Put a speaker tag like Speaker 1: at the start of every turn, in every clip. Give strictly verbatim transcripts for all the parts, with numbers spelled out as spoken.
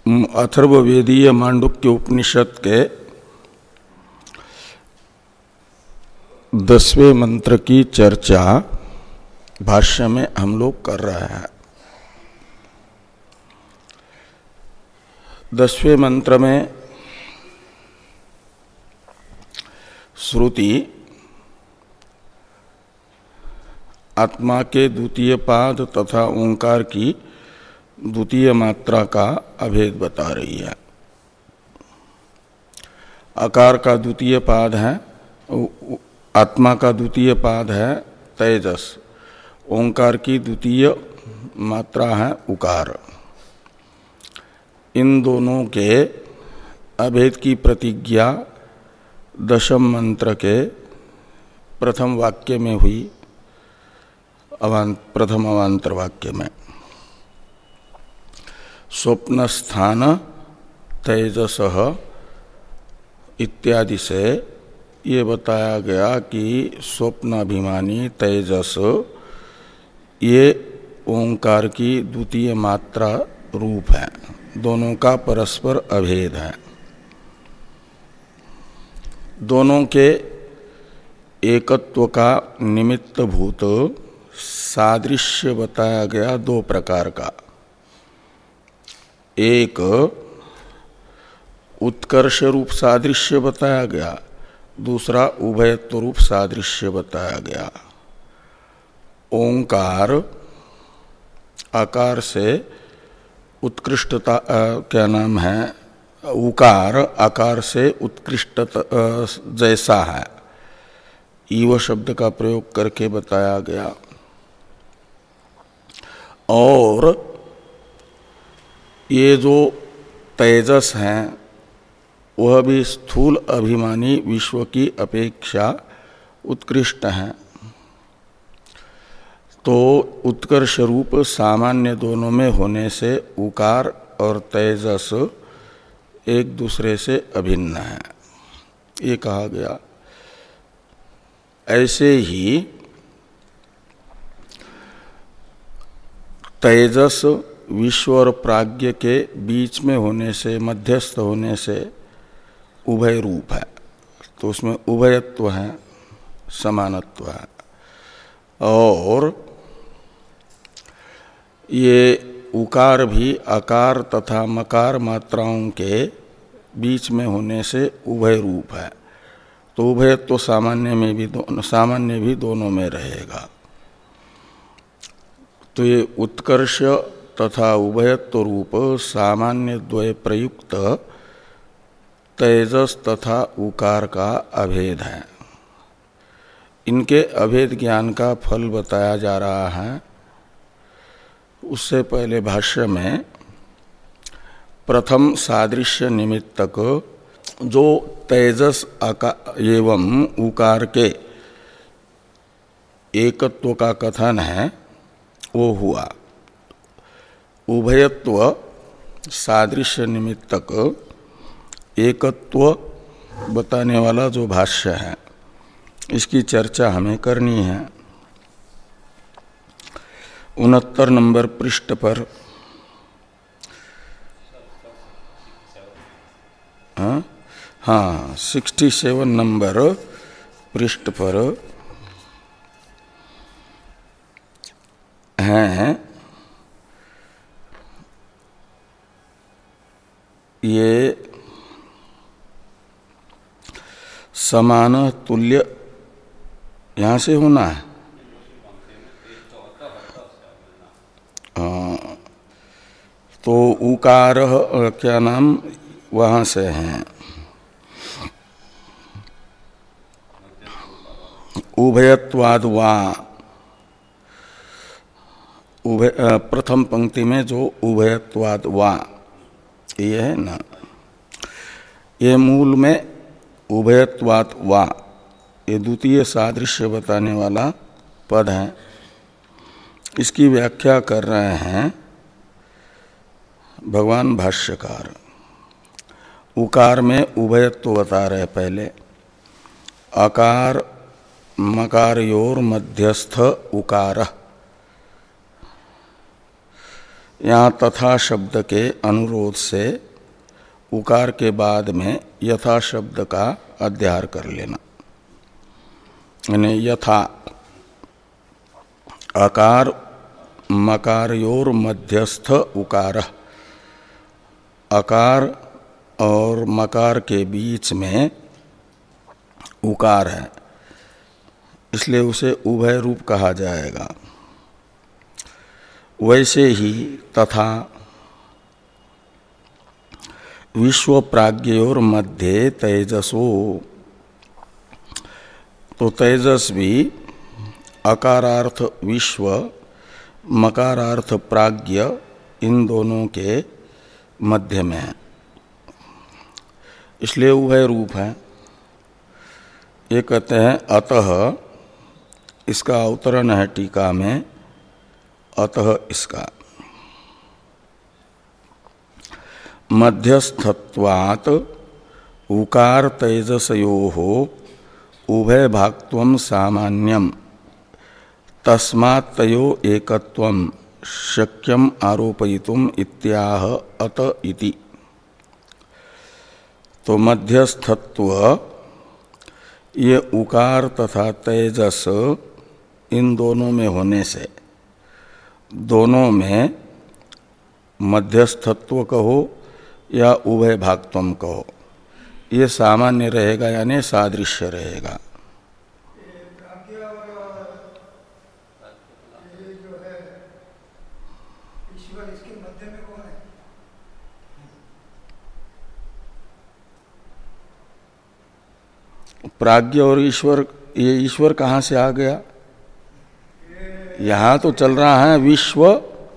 Speaker 1: अथर्ववेदीय मांडुक्य उपनिषद के दसवें मंत्र की चर्चा भाष्य में हम लोग कर रहे हैं। दसवें मंत्र में श्रुति आत्मा के द्वितीय पाद तथा ओंकार की द्वितीय मात्रा का अभेद बता रही है। आकार का द्वितीय पाद है, आत्मा का द्वितीय पाद है तेजस, ओंकार की द्वितीय मात्रा है उकार। इन दोनों के अभेद की प्रतिज्ञा दशम मंत्र के प्रथम वाक्य में हुई, अवांत प्रथम अवांतर वाक्य में। स्वप्नस्थान तेजसः इत्यादि से ये बताया गया कि स्वप्नाभिमानी तेजस ये ओंकार की द्वितीय मात्रा रूप है, दोनों का परस्पर अभेद है। दोनों के एकत्व का निमित्त भूत सादृश्य बताया गया दो प्रकार का। एक उत्कर्ष रूप सादृश्य बताया गया, दूसरा उभयत्व रूप सादृश्य बताया गया। ओंकार आकार से उत्कृष्टता क्या नाम है, उकार आकार से उत्कृष्ट जैसा है, ईव शब्द का प्रयोग करके बताया गया। और ये जो तेजस हैं वह भी स्थूल अभिमानी विश्व की अपेक्षा उत्कृष्ट हैं। तो उत्कर्ष रूप सामान्य दोनों में होने से उकार और तेजस एक दूसरे से अभिन्न है, ये कहा गया। ऐसे ही तेजस विश्व और प्राज्ञ के बीच में होने से, मध्यस्थ होने से उभय रूप है, तो उसमें उभयत्व है, समानत्व है। और ये उकार भी आकार तथा मकार मात्राओं के बीच में होने से उभय रूप है, तो उभयत्व सामान्य में भी दो, सामान्य भी दोनों में रहेगा। तो ये उत्कर्ष तथा उभयत्व रूप सामान्य द्वय प्रयुक्त तेजस तथा उकार का अभेद है। इनके अभेद ज्ञान का फल बताया जा रहा है। उससे पहले भाष्य में प्रथम सादृश्य निमित्तक जो तेजस एवं उकार के एकत्व का कथन है वो हुआ। उभयत्व सादृश्य निमित्तक एकत्व बताने वाला जो भाष्य है, इसकी चर्चा हमें करनी है। उनहत्तर नंबर पृष्ठ पर हाँ हाँ सिक्सटी सेवन नंबर पृष्ठ पर हैं ये समान तुल्य, यहाँ से होना है। आ, तो उकार क्या नाम वहाँ से हैं, उभयत्वाद वा, उभय प्रथम पंक्ति में जो उभयत्वाद वा ये है ना, ये मूल में उभयत्वात् वा ये द्वितीय सादृश्य बताने वाला पद है। इसकी व्याख्या कर रहे हैं भगवान भाष्यकार। उकार में उभयत्व बता रहे पहले, आकार मकारयोर मध्यस्थ उकार, यहाँ तथा शब्द के अनुरोध से उकार के बाद में यथा शब्द का अध्यार कर लेना। यानी यथा अकार मकारयोर मध्यस्थ उकार, अकार और मकार के बीच में उकार है, इसलिए उसे उभय रूप कहा जाएगा। वैसे ही तथा विश्व प्राज्ञयोर मध्य तेजसो, तो तेजस भी अकारार्थ विश्व मकारार्थ प्राज्ञ इन दोनों के मध्य में है, इसलिए उभय रूप है। ये कहते हैं अतः, इसका अवतरण है टीका में, अतः इसका मध्यस्थत्वात् उकार तेजसयोः उभय भाक्त्वं सामान्यम तस्मात् तयो एकत्वं शक्यम आरोपयितुम इत्याह अत इति। तो मध्यस्थत्व ये उकार तथा तेजस इन दोनों में होने से, दोनों में मध्यस्थत्व कहो या उभय भाक्त्वम कहो, ये सामान्य रहेगा यानी सादृश्य रहेगा। प्राज्ञ और ईश्वर, ये ईश्वर कहाँ से आ गया? यहाँ तो चल रहा है विश्व,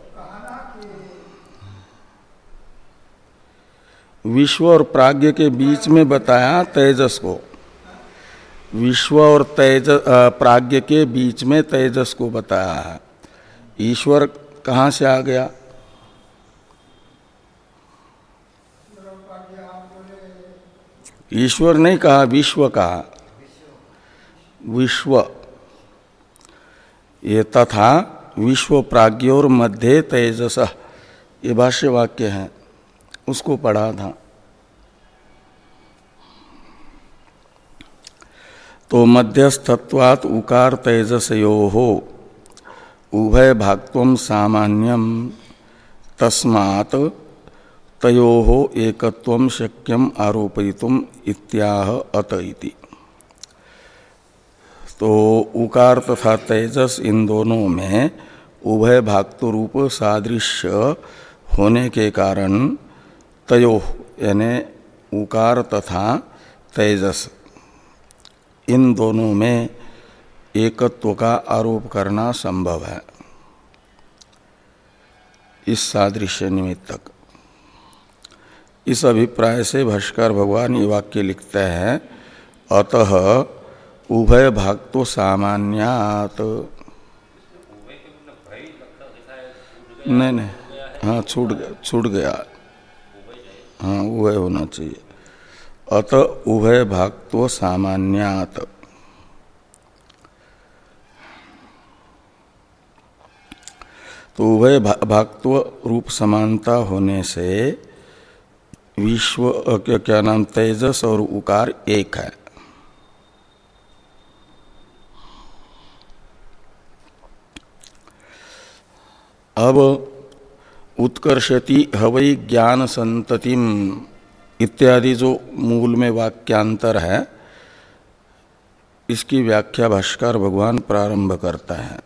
Speaker 1: विश्व और प्राज्ञ के बीच में बताया तेजस को, विश्व और तेज प्राज्ञ के बीच में तेजस को बताया है। ईश्वर कहाँ से आ गया? ईश्वर नहीं कहा, विश्व कहा, विश्व। ये तथा विश्व प्राज्ञोर मध्य तेजस, ये भाष्य वाक्य है, उसको पढ़ा था। तो मध्यस्थत्वात् उकार तेजसयोः उभय भाक्त्वं सामान्यम तस्मात् तयोः एकत्वं शक्यम आरोपयितुम इत्याह अत इति। तो उकार तथा तेजस इन दोनों में उभय भाक्तु रूप सादृश्य होने के कारण तयोः यानी उकार तथा तेजस इन दोनों में एकत्व का आरोप करना संभव है इस सादृश्य निमित्तक। इस अभिप्राय से भाष्कर भगवान ये वाक्य लिखते हैं अतः उभय भाक्तो सामान्यात्। नहीं नहीं, हाँ छूट गया, छूट गया, हाँ उभय होना चाहिए। अतः उभय भाक्तो सामान्यात्। तो उभय भाक्त्व रूप समानता होने से विश्व क्या, क्या नाम तेजस और उकार एक है। अब उत्कर्षति हवै ज्ञान संततिम इत्यादि जो मूल में वाक्यांतर है, इसकी व्याख्या भाष्कर भगवान प्रारंभ करता है।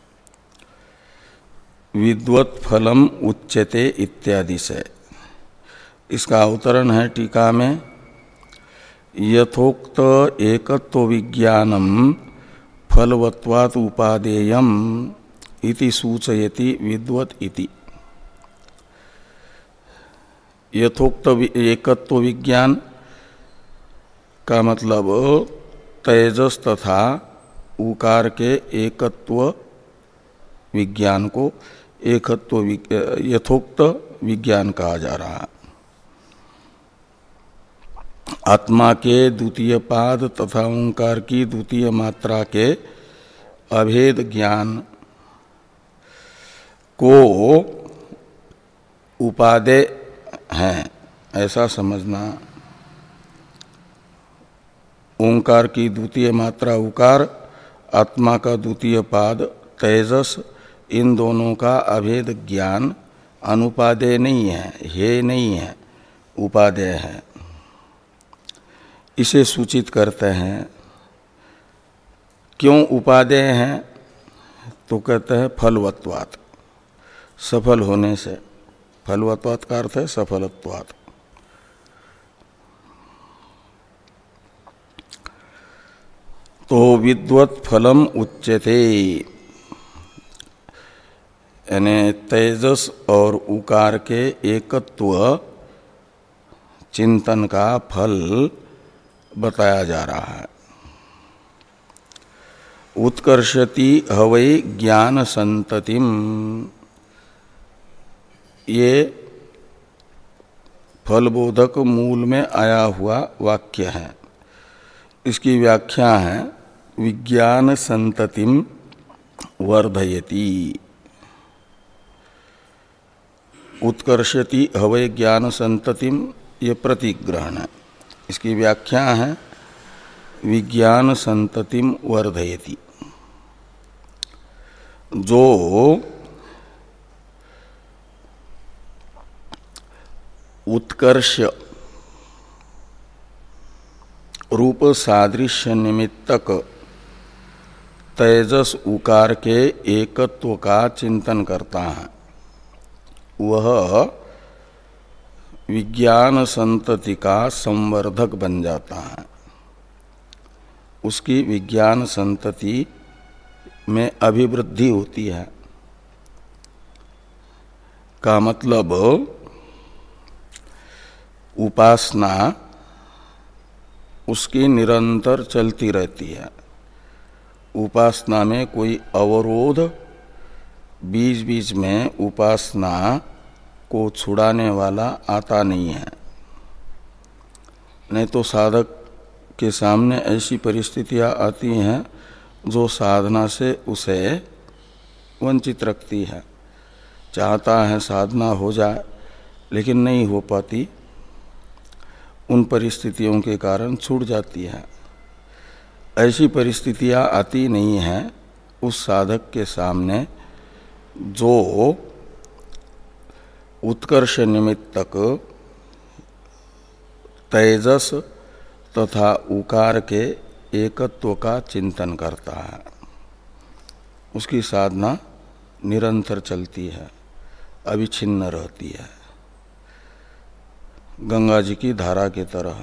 Speaker 1: विद्वत् फलम उच्यते इत्यादि से। इसका अवतरण है टीका में, यथोक्त एकत्व विज्ञानम फलवत्वात् उपादेयम इति सूचयति विद्वत् इति। यथोक्त एकत्व विज्ञान का मतलब तेजस तथा उकार के एकत्व विज्ञान को एकत्व यथोक्त विज्ञान कहा जा रहा है। आत्मा के द्वितीय पाद तथा ओंकार की द्वितीय मात्रा के अभेद ज्ञान को उपादेय हैं ऐसा समझना। ओंकार की द्वितीय मात्रा उकार, आत्मा का द्वितीय पाद तेजस, इन दोनों का अभेद ज्ञान अनुपादेय नहीं है, हे नहीं है, उपादेय है। इसे सूचित करते हैं। क्यों उपादेय हैं? तो कहते हैं फलवत्वात्, सफल होने से। फलवत्वात् का अर्थ है सफलत्वात्। तो विद्वत् फलम उच्यते, यानी तेजस और उकार के एकत्व चिंतन का फल बताया जा रहा है। उत्कर्षति हवै ज्ञान संततिम, ये फलबोधक मूल में आया हुआ वाक्य है। इसकी व्याख्या है विज्ञान संततिम वर्धयति। उत्कर्षति हवै ज्ञान संततिम, ये प्रतिग्रहण है। इसकी व्याख्या है विज्ञान संततिम वर्धयति। जो उत्कर्ष रूप सादृश्य निमित्तक तेजस उकार के एकत्व का चिंतन करता है, वह विज्ञान संतति का संवर्धक बन जाता है। उसकी विज्ञान संतति में अभिवृद्धि होती है। का मतलब उपासना उसकी निरंतर चलती रहती है। उपासना में कोई अवरोध बीच बीच में उपासना को छुड़ाने वाला आता नहीं है। नहीं तो साधक के सामने ऐसी परिस्थितियां आती हैं जो साधना से उसे वंचित रखती है। चाहता है साधना हो जाए लेकिन नहीं हो पाती, उन परिस्थितियों के कारण छूट जाती है। ऐसी परिस्थितियां आती नहीं हैं उस साधक के सामने जो उत्कर्ष निमित्तक तेजस तथा उकार के एकत्व का चिंतन करता है। उसकी साधना निरंतर चलती है, अविच्छिन्न रहती है, गंगा जी की धारा की तरह।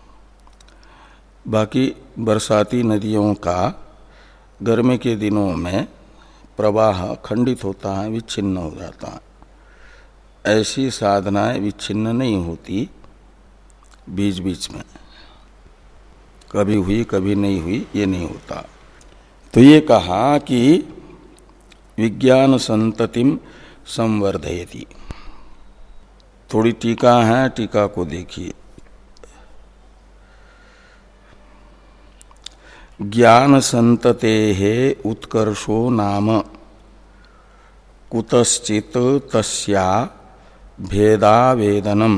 Speaker 1: बाकी बरसाती नदियों का गर्मी के दिनों में प्रवाह खंडित होता है, विच्छिन्न हो जाता है। ऐसी साधनाएं विच्छिन्न नहीं होती, बीच बीच में कभी हुई कभी नहीं हुई, ये नहीं होता। तो ये कहा कि विज्ञान संततिम संवर्धयति। थोड़ी टीका है, टीका को देखिए। ज्ञान संततेः उत्कर्षो नाम कुतश्चित् तस्या भेदावेदनम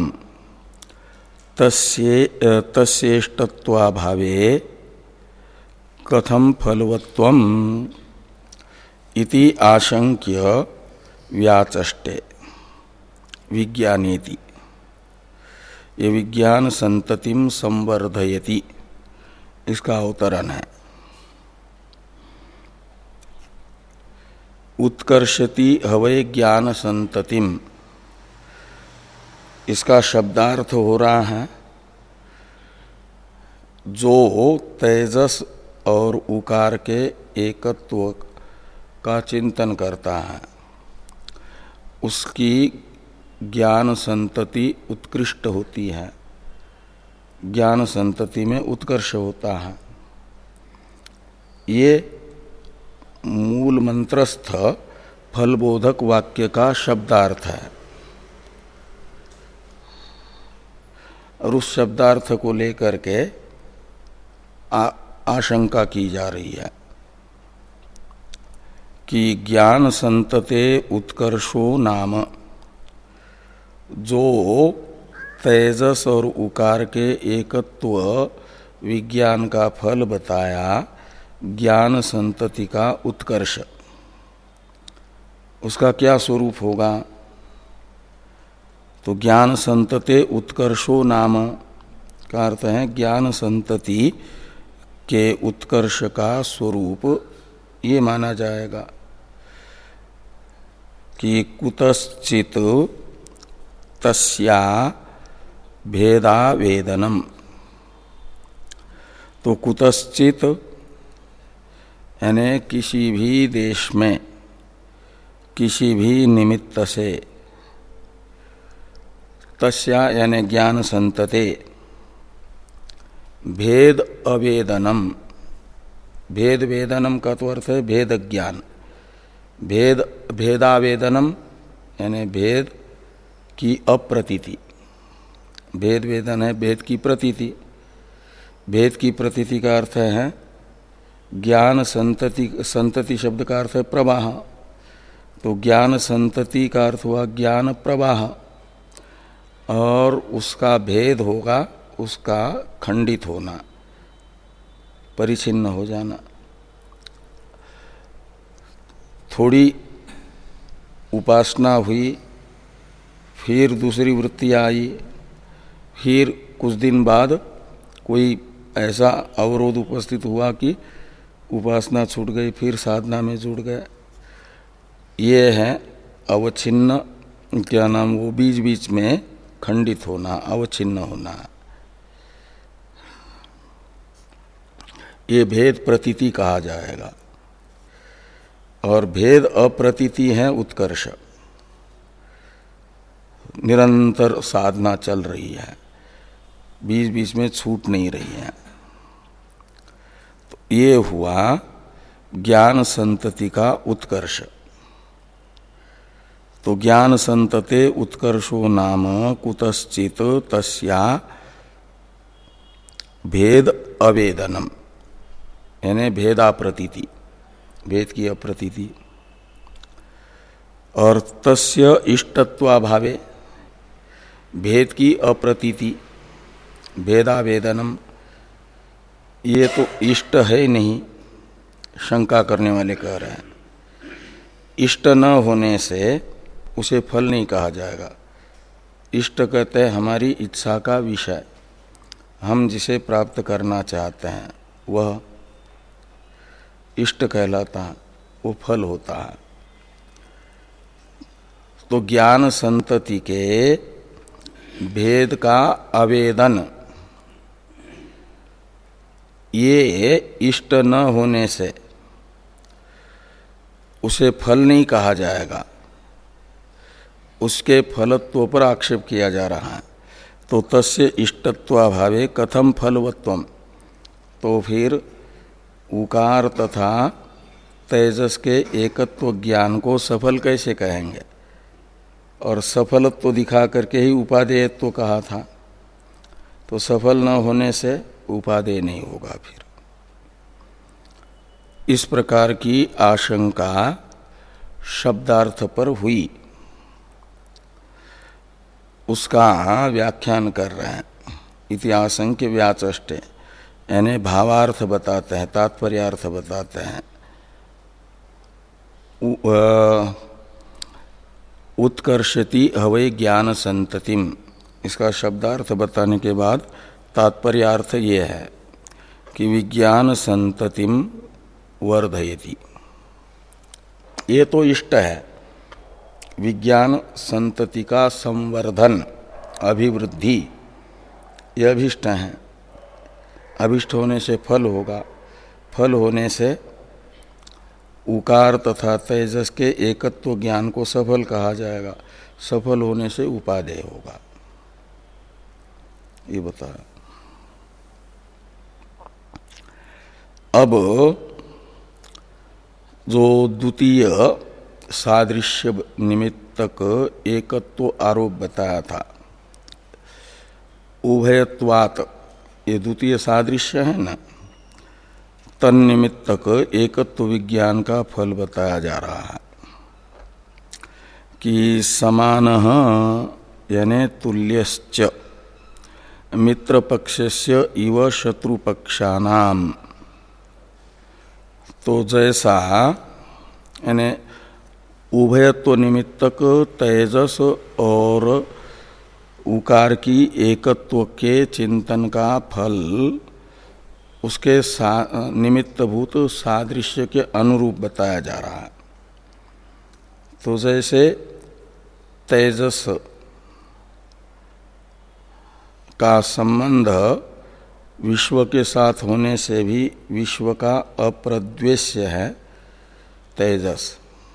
Speaker 1: तस्ये तस्येष्टत्वाभावे कथम फलवत्वम इति आशंक्य व्याचष्टे विज्ञानेति। ये विज्ञान संततिम संवर्धयति, इसका अवतरण है। उत्कर्षति हवै ज्ञान संततिम, इसका शब्दार्थ हो रहा है जो तेजस और उकार के एकत्व का चिंतन करता है, उसकी ज्ञान संतति उत्कृष्ट होती है, ज्ञान संतति में उत्कर्ष होता है। ये मूल मंत्रस्थ फलबोधक वाक्य का शब्दार्थ है। और उस शब्दार्थ को लेकर के आ, आशंका की जा रही है कि ज्ञान संतते उत्कर्षो नाम, जो तेजस और उकार के एकत्व विज्ञान का फल बताया, ज्ञान संतति का उत्कर्ष, उसका क्या स्वरूप होगा? तो ज्ञान संतते उत्कर्षो नाम का अर्थ है ज्ञान संतति के उत्कर्ष का स्वरूप ये माना जाएगा कि कुतश्चित तस्या भेदावेदनम। तो कुतश्चित यानी किसी भी देश में किसी भी निमित्त से, तस्या यानी ज्ञान संतते, भेद अवेदनम, भेद वेदनम का तो अर्थ है भेद ज्ञान, भेद भेदावेदनम यानी भेद की अप्रतीति, भेद वेदन है भेद की प्रतीति, भेद की प्रतीति का अर्थ है ज्ञान संतति, संतति शब्द का अर्थ है प्रवाह, तो ज्ञान संतति का अर्थ हुआ ज्ञान प्रवाह, और उसका भेद होगा उसका खंडित होना, परिचिन्न हो जाना। थोड़ी उपासना हुई, फिर दूसरी वृत्ति आई, फिर कुछ दिन बाद कोई ऐसा अवरोध उपस्थित हुआ कि उपासना छूट गई, फिर साधना में जुड़ गए। ये है अवच्छिन्न, क्या नाम, वो बीच बीच में खंडित होना, अवच्छिन्न होना, ये भेद प्रतीति कहा जाएगा। और भेद अप्रतीति है उत्कर्ष, निरंतर साधना चल रही है, बीच बीच में छूट नहीं रही है। तो ये हुआ ज्ञान संतति का उत्कर्ष। तो ज्ञान संतते उत्कर्षो नाम कुतश्चित तस्या भेद अवेदनम यानी भेदाप्रतीति, भेद की अप्रतीति। और तस्य इष्टत्वाभावे, भेद की अप्रतीति, भेदावेदनम, ये तो इष्ट है नहीं, शंका करने वाले कह रहे हैं। इष्ट न होने से उसे फल नहीं कहा जाएगा। इष्ट कहते हैं हमारी इच्छा का विषय, हम जिसे प्राप्त करना चाहते हैं वह इष्ट कहलाता है, वो फल होता है। तो ज्ञान संतति के भेद का आवेदन, ये इष्ट न होने से उसे फल नहीं कहा जाएगा, उसके फलत्व पर आक्षेप किया जा रहा है। तो तस्य इष्टत्वाभावे कथम फलवत्वम, तो फिर उकार तथा तेजस के एकत्व ज्ञान को सफल कैसे कहेंगे? और सफलत्व दिखा करके ही उपादेयत्व कहा था, तो सफल न होने से उपादेय नहीं होगा। फिर इस प्रकार की आशंका शब्दार्थ पर हुई, उसका व्याख्यान कर रहे हैं। इतिहासंख्य व्याचष्टे यानी भावार्थ बताते हैं, तात्पर्यार्थ बताते हैं। उत्कर्षति हवै ज्ञान संततिम, इसका शब्दार्थ बताने के बाद तात्पर्यार्थ ये है कि विज्ञान संततिम वर्धयति। ये तो इष्ट है, विज्ञान संतति का संवर्धन, अभिवृद्धि, ये अभिष्ट है। अभिष्ट होने से फल होगा, फल होने से उकार तथा तेजस के एकत्व ज्ञान को सफल कहा जाएगा, सफल होने से उपादेय होगा। ये बताया। अब जो द्वितीय सादृश्य निमित्तक एकत्व आरोप बताया था, उभयत्वात्, ये द्वितीय सादृश्य है ना, तन्निमित्तक एकत्व विज्ञान का फल बताया जा रहा है कि समानः यानी तुल्यश्च मित्र पक्षस्य इव शत्रु पक्षानाम। तो जैसा यानी उभयत्व निमित्तक तेजस और उकार की एकत्व के चिंतन का फल उसके निमित्तभूत सादृश्य के अनुरूप बताया जा रहा है। तो जैसे तेजस का संबंध विश्व के साथ होने से भी विश्व का अप्रद्वेश्य है तेजस,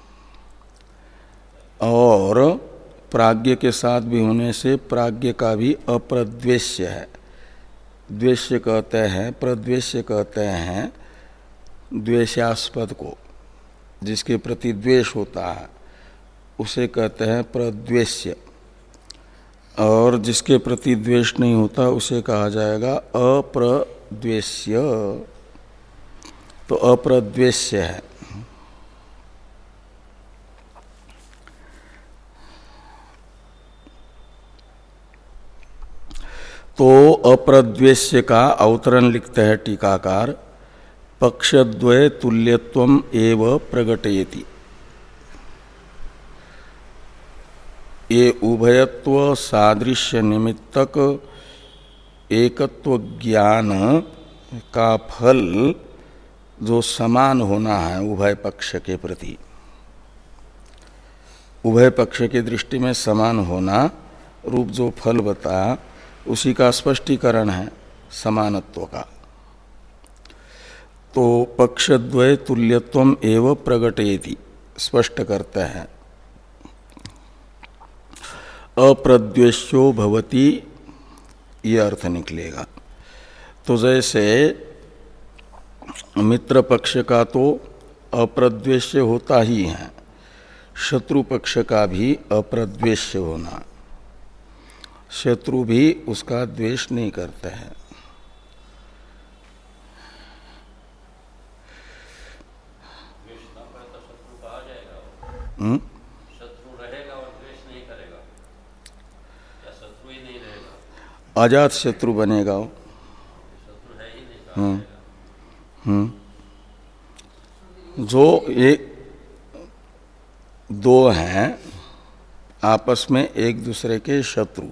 Speaker 1: और प्राज्ञ के साथ भी होने से प्राज्ञ का भी अप्रद्वेश्य है। द्वेष्य कहते हैं, प्रद्वेश्य कहते हैं द्वेषास्पद को, जिसके प्रति द्वेष होता है उसे कहते हैं प्रद्वेश्य, और जिसके प्रति द्वेष नहीं होता उसे कहा जाएगा अप्रद्वेश्य। तो अप्रद्वेश्य है। तो अप्रद्वेश्य का अवतरण लिखते हैं टीकाकार, पक्षद्वय तुल्यत्वम एव प्रगटयति। ये उभयत्व सादृश्य निमित्तक एकत्व ज्ञान का फल जो समान होना है उभय पक्ष के प्रति, उभय पक्ष की दृष्टि में समान होना रूप जो फल बताया उसी का स्पष्टीकरण है समानत्व का। तो पक्षद्वय तुल्यत्वम एव प्रगटयति स्पष्ट करते हैं। अप्रद्वेष्यो भवति ये अर्थ निकलेगा। तो जैसे मित्र पक्ष का तो अप्रद्वेष्य होता ही है, शत्रु पक्ष का भी अप्रद्वेष्य होना, शत्रु भी उसका द्वेष नहीं करते हैं। हम्म
Speaker 2: शत्रु रहेगा और द्वेष नहीं करेगा, या शत्रु ही नहीं रहेगा,
Speaker 1: अजात शत्रु बनेगा वो।
Speaker 2: शत्रु है ही नहीं।
Speaker 1: हम्म हम्म जो ये दो हैं आपस में एक दूसरे के शत्रु,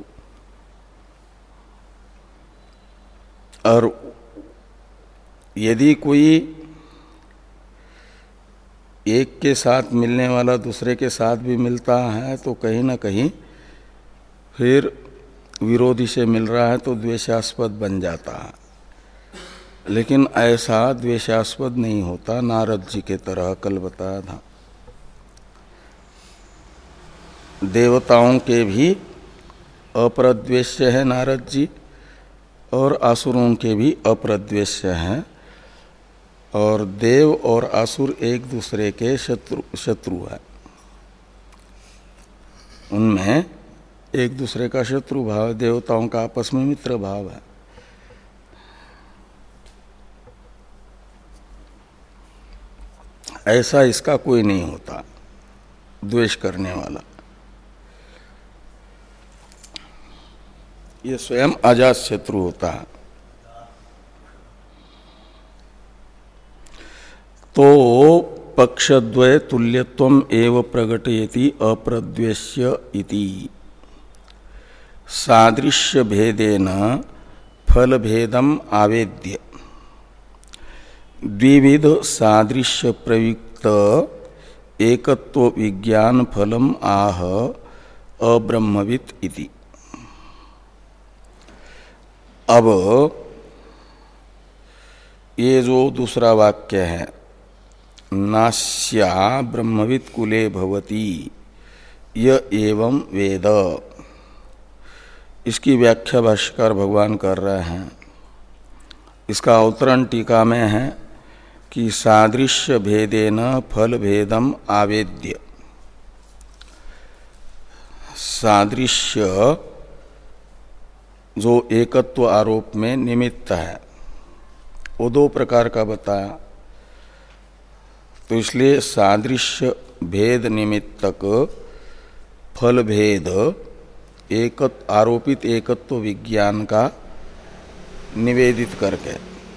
Speaker 1: और यदि कोई एक के साथ मिलने वाला दूसरे के साथ भी मिलता है तो कहीं ना कहीं फिर विरोधी से मिल रहा है तो द्वेषास्पद बन जाता है। लेकिन ऐसा द्वेषास्पद नहीं होता, नारद जी के तरह कल बताया था। देवताओं के भी अप्रद्वेष्य है नारद जी, और असुरों के भी अप्रद्वेष्य हैं, और देव और असुर एक दूसरे के शत्रु शत्रु है, उनमें एक दूसरे का शत्रु भाव, देवताओं का आपस में मित्र भाव है। ऐसा इसका कोई नहीं होता द्वेष करने वाला, ये स्वयं अजात शत्रु होता है। तो पक्षद्वय तुल्यत्वम एव प्रगटयति अप्रद्वेष्य इति सादृश्य भेदेन फल भेदम आवेद्य द्विविध सादृश्य प्रयुक्त एकत्व विज्ञान फलम आह अब्रह्मवित् इति। अब ये जो दूसरा वाक्य है, नास्या ब्रह्मवित् कुले भवति य एवं वेद, इसकी व्याख्या भाष्यकार भगवान कर रहे हैं। इसका अवतरण टीका में है कि सादृश्य भेदेन फल भेदम आवेद्य। सादृश्य जो एकत्व आरोप में निमित्त है वो दो प्रकार का बताया, तो इसलिए सादृश्य भेद निमित्तक फल भेद एकत आरोपित एकत्व विज्ञान का निवेदित करके,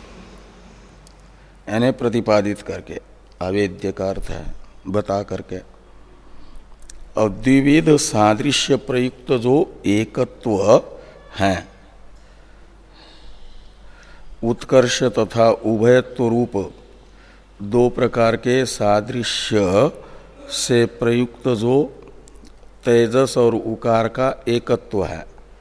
Speaker 1: यानी प्रतिपादित करके, अवेद्य का अर्थ है बता करके, और द्विविध सादृश्य प्रयुक्त जो एकत्व है, उत्कर्ष तथा उभयत्व रूप दो प्रकार के सादृश्य से प्रयुक्त जो तेजस और उकार का एकत्व है,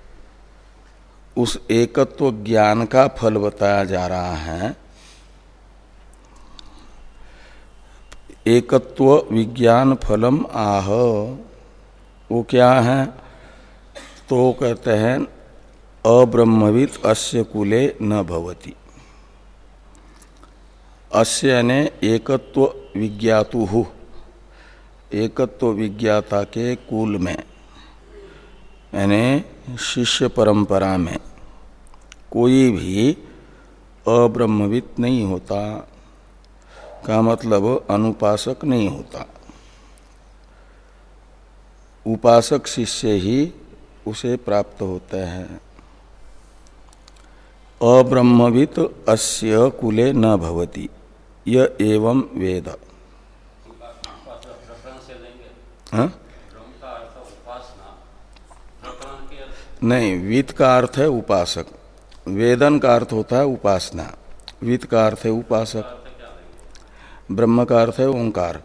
Speaker 1: उस एकत्व ज्ञान का फल बताया जा रहा है। एकत्व विज्ञान फलम आह, वो क्या है? तो कहते हैं अब्रह्मवित् अस्य कुले न भवति। अस्य ने एकत्व विज्ञातुः, एकत्व विज्ञाता के कुल में यानी शिष्य परंपरा में कोई भी अब्रह्मवित् नहीं होता, का मतलब अनुपासक नहीं होता। उपासक शिष्य ही उसे प्राप्त होते हैं। अब्रह्मवित् अस्य कुले न भवति य एवं वेद। हाँ? नहीं, वित्त का अर्थ है उपासक, वेदन का अर्थ होता है उपासना, वित्त का अर्थ है उपासक, ब्रह्म का अर्थ है ओंकार।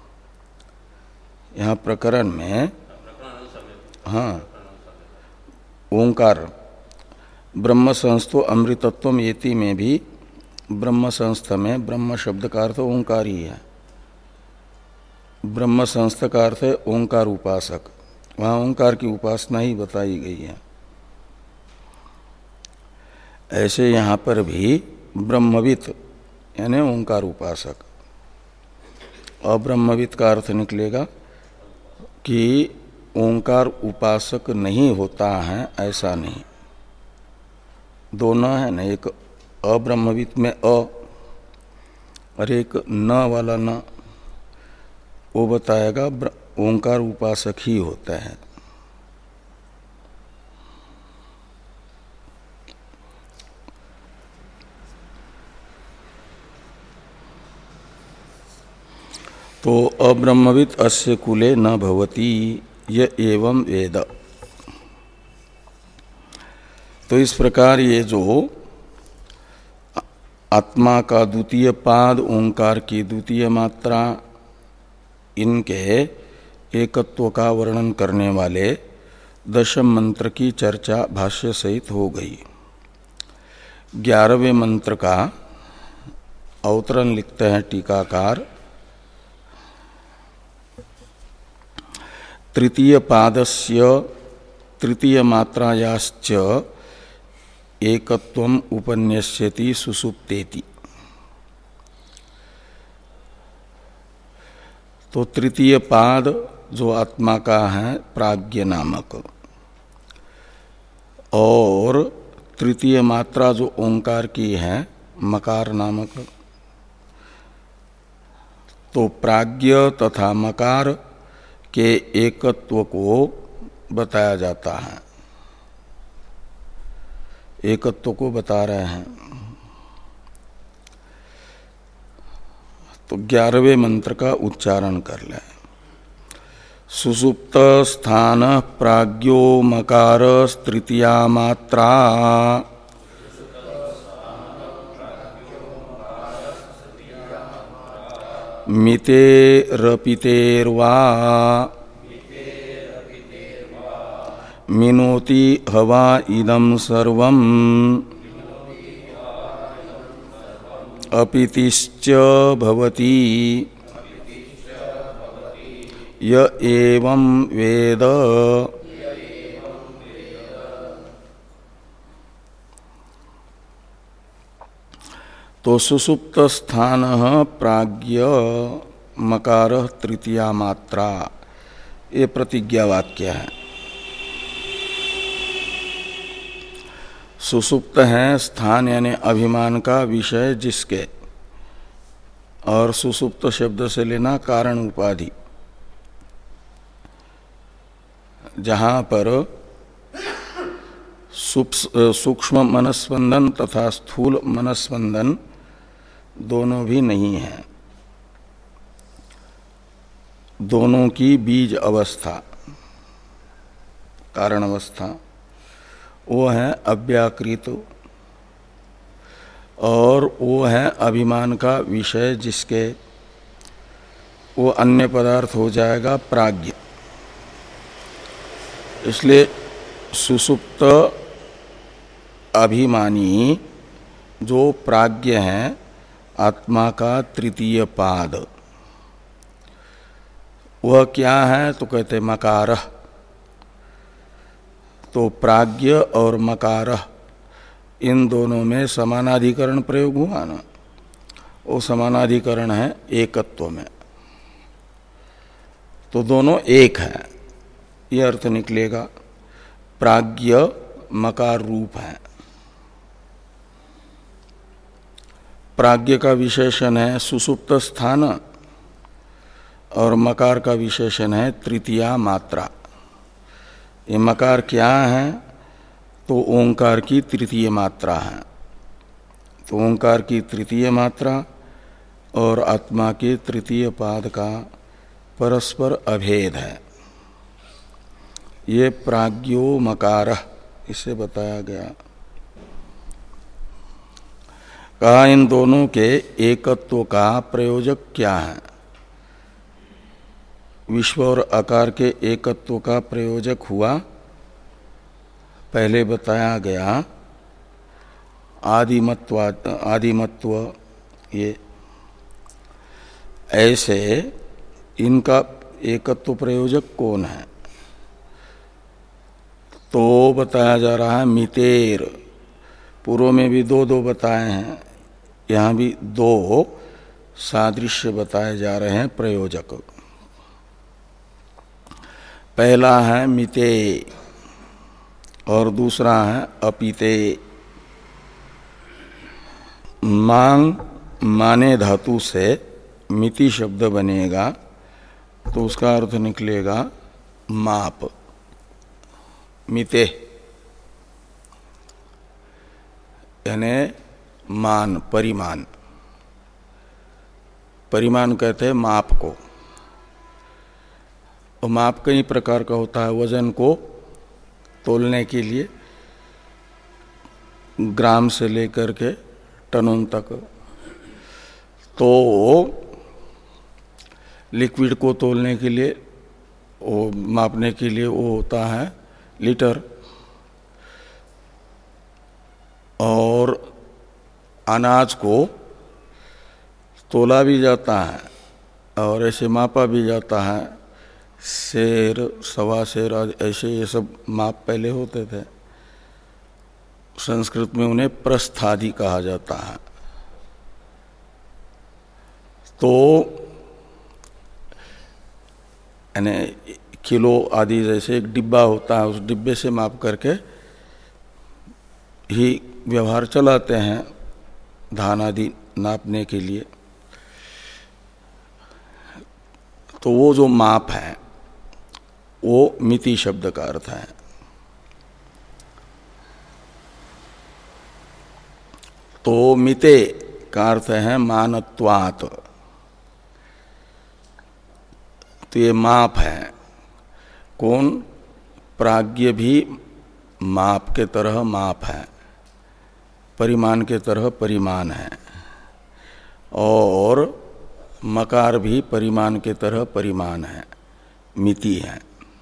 Speaker 1: यहाँ प्रकरण में हाँ ओंकार, ब्रह्म संस्थो अमृतत्वम येति में भी ब्रह्म संस्थ में ब्रह्म शब्द का अर्थ ओंकार ही है। ब्रह्म संस्थ का अर्थ है ओंकार उपासक, वहाँ ओंकार की उपासना ही बताई गई है। ऐसे यहाँ पर भी ब्रह्मवित् यानी ओंकार उपासक। अब्रह्मवित् का अर्थ निकलेगा कि ओंकार उपासक नहीं होता है, ऐसा नहीं। दोनों है ना, एक अब्रह्मवित् में अ और एक न वाला न, वो बताएगा ओंकार उपासक ही होता है। तो अब्रह्मवित् अस्य कुले न भवति य एवं वेद। तो इस प्रकार ये जो आत्मा का द्वितीय पाद, ओंकार की द्वितीय मात्रा, इनके एकत्व का वर्णन करने वाले दशम मंत्र की चर्चा भाष्य सहित हो गई। ग्यारहवें मंत्र का अवतरण लिखते हैं टीकाकार। तृतीय पादस्य तृतीय मात्रायाश्च एकत्वम उपन्यस्यति सुसुप्तेति। तो तृतीय पाद जो आत्मा का है प्राज्ञ नामक, और तृतीय मात्रा जो ओंकार की है मकार नामक, तो प्राज्ञ तथा मकार के एकत्व को बताया जाता है, एकत्व को बता रहे हैं। तो ग्यारहवें मंत्र का उच्चारण कर लें। सुसुप्त स्थान प्राज्ञो मकार तृतीया मात्रा मितेरपितेर्वा मिनोति हवा इदं सर्वं अपितिश्च भवति य एवं वेद। तो सुसुप्त स्थान प्राज्ञ मकार तृतीया मात्रा, ये प्रतिज्ञा वाक्य है। सुसुप्त है स्थान यानी अभिमान का विषय जिसके, और सुसुप्त शब्द से लेना कारण उपाधि, जहाँ पर सूक्ष्म मनस्पंदन तथा स्थूल मनस्पंदन दोनों भी नहीं है। दोनों की बीज अवस्था, कारण अवस्था, वो है अव्याकृत और वो है अभिमान का विषय, जिसके वो अन्य पदार्थ हो जाएगा प्राज्ञ। इसलिए सुसुप्त अभिमानी जो प्राज्ञ है, आत्मा का तृतीय पाद, वह क्या है? तो कहते मकारः। तो प्राज्ञ और मकारः इन दोनों में समानाधिकरण प्रयोग हुआ ना, वो समानाधिकरण है एकत्व में, तो दोनों एक है, यह अर्थ निकलेगा। प्राज्ञ मकार रूप है। प्राज्ञ का विशेषण है सुसुप्त स्थान और मकार का विशेषण है तृतीया मात्रा। ये मकार क्या है? तो ओंकार की तृतीय मात्रा है। तो ओंकार की तृतीय मात्रा और आत्मा के तृतीय पाद का परस्पर अभेद है। ये प्राज्ञो मकारः, इसे बताया गया। कहा इन दोनों के एकत्व का प्रयोजक क्या है? विश्व और आकार के एकत्व का प्रयोजक हुआ, पहले बताया गया आदिमत्व। आदिमत्व ये ऐसे इनका एकत्व प्रयोजक कौन है? तो बताया जा रहा है मितेर। पूर्व में भी दो दो बताए हैं, यहाँ भी दो सादृश्य बताए जा रहे हैं प्रयोजक। पहला है मिते और दूसरा है अपिते। मांग माने धातु से मिति शब्द बनेगा, तो उसका अर्थ निकलेगा माप। मिते यानी मान, परिमाण। परिमाण कहते हैं माप को। और माप कई प्रकार का होता है। वजन को तोलने के लिए ग्राम से लेकर के टनों तक, तो लिक्विड को तोलने के लिए, वो मापने के लिए वो होता है लीटर। और अनाज को तोला भी जाता है और ऐसे मापा भी जाता है। शेर, सवा शेर, ऐसे ये सब माप पहले होते थे। संस्कृत में उन्हें प्रस्थादि कहा जाता है। तो यानी किलो आदि जैसे एक डिब्बा होता है, उस डिब्बे से माप करके ही व्यवहार चलाते हैं धान आदि नापने के लिए। तो वो जो माप है वो मिति शब्द का अर्थ है। तो मिते का अर्थ है मानत्वात्। तो ये माप है। कौन? प्राज्ञ भी माप के तरह माप है, परिमाण के तरह परिमाण है, और मकार भी परिमाण के तरह परिमाण है, मिति है।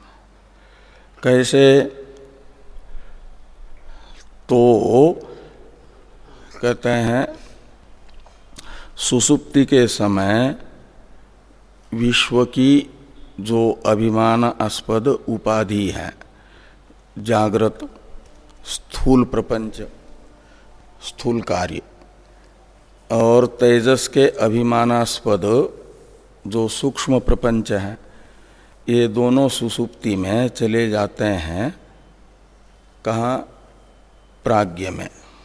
Speaker 1: कैसे? तो कहते हैं सुसुप्ति के समय विश्व की जो अभिमानास्पद उपाधि है, जागृत स्थूल प्रपंच, स्थूल कार्य, और तेजस के अभिमानास्पद जो सूक्ष्म प्रपंच है, ये दोनों सुसुप्ति में चले जाते हैं। कहाँ? प्राज्ञ में।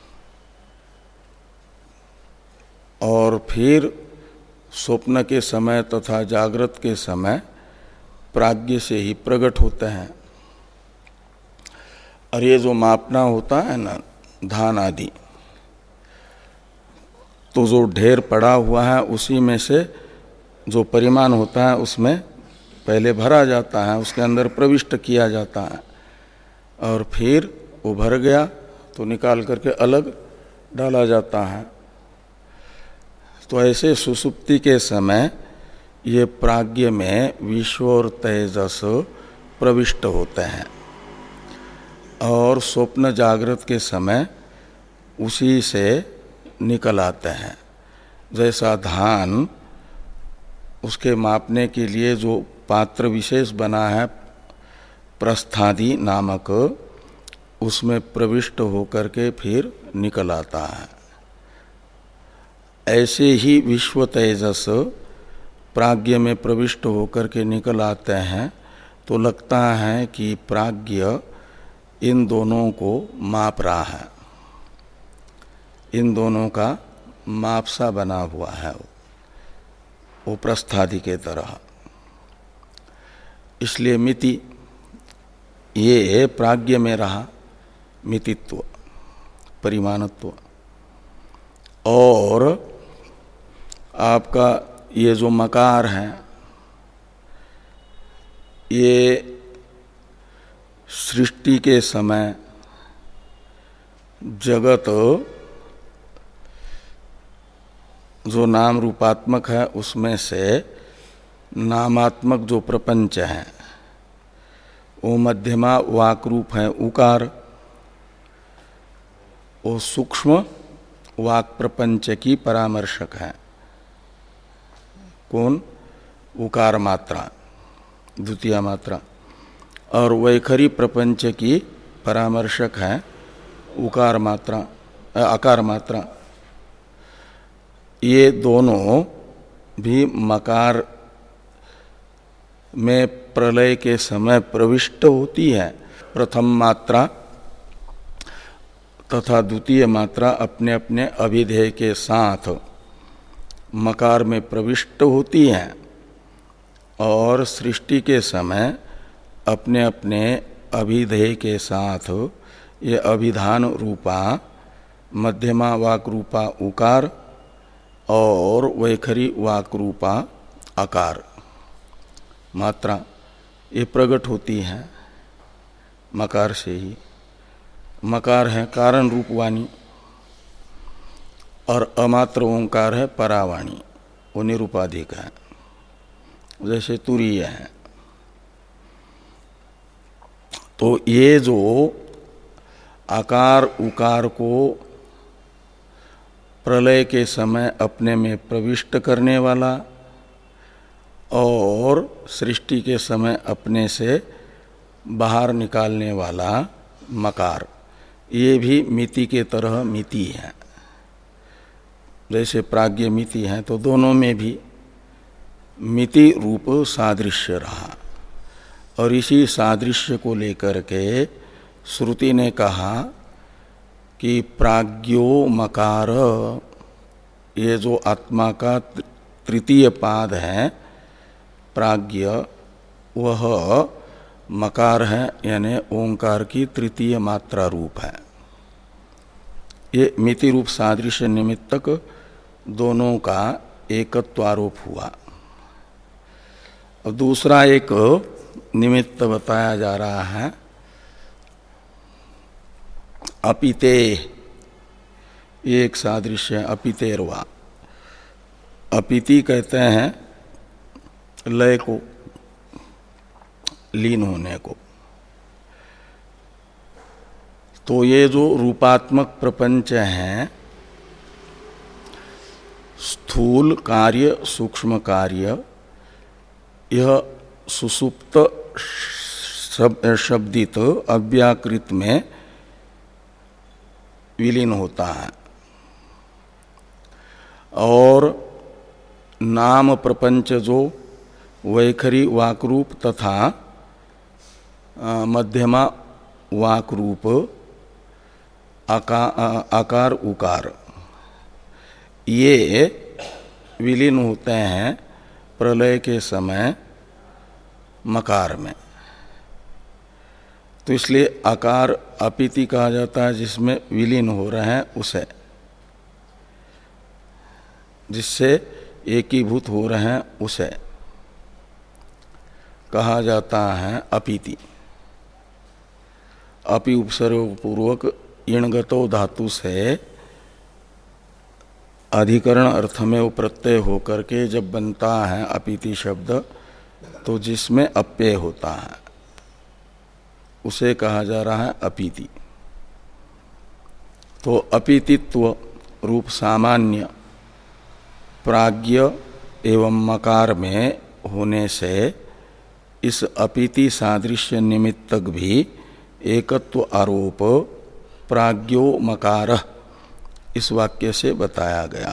Speaker 1: और फिर स्वप्न के समय तथा जागृत के समय प्राज्ञ से ही प्रकट होते हैं। और ये जो मापना होता है ना धान आदि, तो जो ढेर पड़ा हुआ है उसी में से जो परिमाण होता है उसमें पहले भरा जाता है, उसके अंदर प्रविष्ट किया जाता है और फिर वो भर गया तो निकाल करके अलग डाला जाता है। तो ऐसे सुसुप्ति के समय ये प्राज्ञ में विश्व और तेजस प्रविष्ट होते हैं और स्वप्न जागृत के समय उसी से निकल आते हैं। जैसा धान उसके मापने के लिए जो पात्र विशेष बना है प्रस्थादि नामक, उसमें प्रविष्ट होकर के फिर निकल आता है। ऐसे ही विश्व तेजस प्राज्ञ में प्रविष्ट होकर के निकल आते हैं तो लगता है कि प्राज्ञ इन दोनों को माप रहा है, इन दोनों का मापसा बना हुआ है वो प्रस्थादि के तरह। इसलिए मिति ये प्राज्ञ में रहा, मितित्व परिमाणत्व। और आपका ये जो मकार है ये सृष्टि के समय जगत जो नाम रूपात्मक है उसमें से नामात्मक जो प्रपंच है वो मध्यमा वाक रूप है उकार, वो सूक्ष्म वाक प्रपंच की परामर्शक है। कौन? उकार मात्रा, द्वितीय मात्रा। और वैखरी प्रपंच की परामर्शक है उकार मात्रा, आकार मात्रा। ये दोनों भी मकार में प्रलय के समय प्रविष्ट होती है। प्रथम मात्रा तथा द्वितीय मात्रा अपने अपने अभिधेय के साथ मकार में प्रविष्ट होती है और सृष्टि के समय अपने अपने अभिधेय के साथ ये अभिधान रूपा मध्यमा वाक रूपा उकार और वैखरी वाक रूपा आकार मात्रा ये प्रकट होती है मकार से ही। मकार है कारण रूप वाणी और अमात्र ओंकार है परावाणी, वो निरूपाधिक है, जैसे तुरीय है। तो ये जो आकार उकार को प्रलय के समय अपने में प्रविष्ट करने वाला और सृष्टि के समय अपने से बाहर निकालने वाला मकार, ये भी मिति के तरह मिति है। जैसे प्राज्ञ मिति है तो दोनों में भी मिति रूप सादृश्य रहा और इसी सादृश्य को लेकर के श्रुति ने कहा कि प्राज्ञो मकार, ये जो आत्मा का तृतीय पाद है प्राज्ञ, वह मकार है यानी ओंकार की तृतीय मात्रा रूप है। ये मिति रूप सादृश्य निमित्तक दोनों का एकत्वारोप हुआ। और दूसरा एक निमित्त बताया जा रहा है अपिते, ये एक सादृश्य है अपितेरवा। अपिति कहते हैं लय को, लीन होने को। तो ये जो रूपात्मक प्रपंच हैं, स्थूल कार्य सूक्ष्म कार्य, यह सुसुप्त शब्दित अव्याकृत में विलीन होता है और नाम प्रपंच जो वैखरी वाकरूप तथा मध्यमा वाकरूप आका, आकार उकार, ये विलीन होते हैं प्रलय के समय मकार में। तो इसलिए आकार अपीति कहा जाता है जिसमें विलीन हो रहे हैं उसे, जिससे एकीभूत हो रहे हैं उसे कहा जाता है अपीति। अपि उपसर्ग पूर्वक इणगतो धातु से अधिकरण अर्थ में वो प्रत्यय होकर के जब बनता है अपीति शब्द, तो जिसमें अप्यय होता है उसे कहा जा रहा है अपीति। तो अपीतित्व रूप सामान्य प्राज्ञ एवं मकार में होने से इस अपीति सादृश्य निमित्तक भी एकत्व आरोप प्राज्ञो मकार इस वाक्य से बताया गया।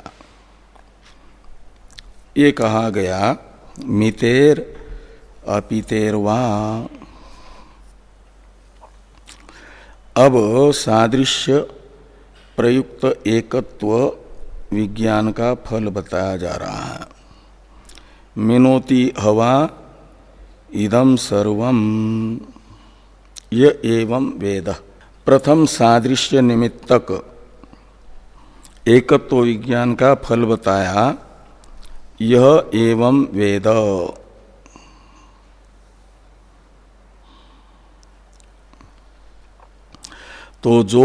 Speaker 1: ये कहा गया मितेर अपीतेरवा। अब सादृश्य प्रयुक्त एकत्व विज्ञान का फल बताया जा रहा है। मिनोति हवा इदम सर्वम य एवं वेद। प्रथम सादृश्य निमित्तक एकत्व विज्ञान का फल बताया, यह एवं वेद। तो जो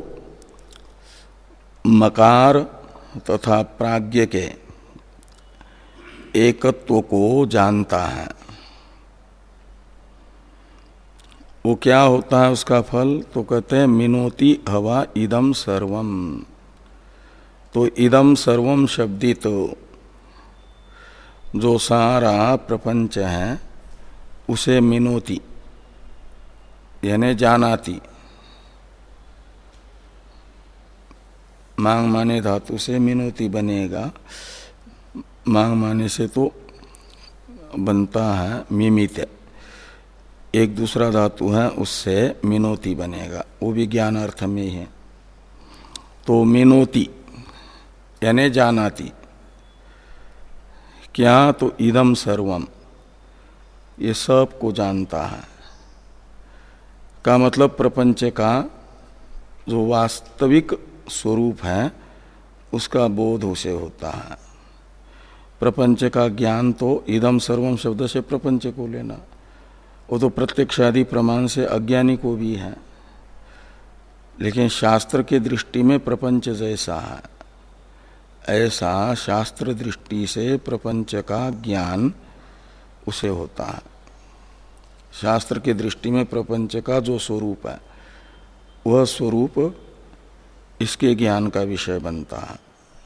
Speaker 1: मकार तथा प्राज्ञ के एकत्व को जानता है, वो क्या होता है उसका फल? तो कहते हैं मिनोति हवा इदम सर्वम। तो इदम सर्वम शब्दित तो जो सारा प्रपंच है उसे मिनोति यानी जानाति, मांग माने धातु से मिनोति बनेगा। मांग माने से तो बनता है मिमित, एक दूसरा धातु है उससे मिनोति बनेगा, वो भी ज्ञान अर्थ में ही है। तो मिनोति यानी जानाति क्या? तो इदम सर्वम, ये सब को जानता है का मतलब प्रपंच का जो वास्तविक स्वरूप है उसका बोध उसे होता है। प्रपंच का ज्ञान तो इदम सर्वम शब्द से प्रपंच को लेना, वो तो प्रत्यक्षादि प्रमाण से अज्ञानी को भी है, लेकिन शास्त्र के दृष्टि में प्रपंच जैसा है ऐसा शास्त्र दृष्टि से प्रपंच का ज्ञान उसे होता है। शास्त्र की दृष्टि में प्रपंच का जो स्वरूप है वह स्वरूप इसके ज्ञान का विषय बनता है।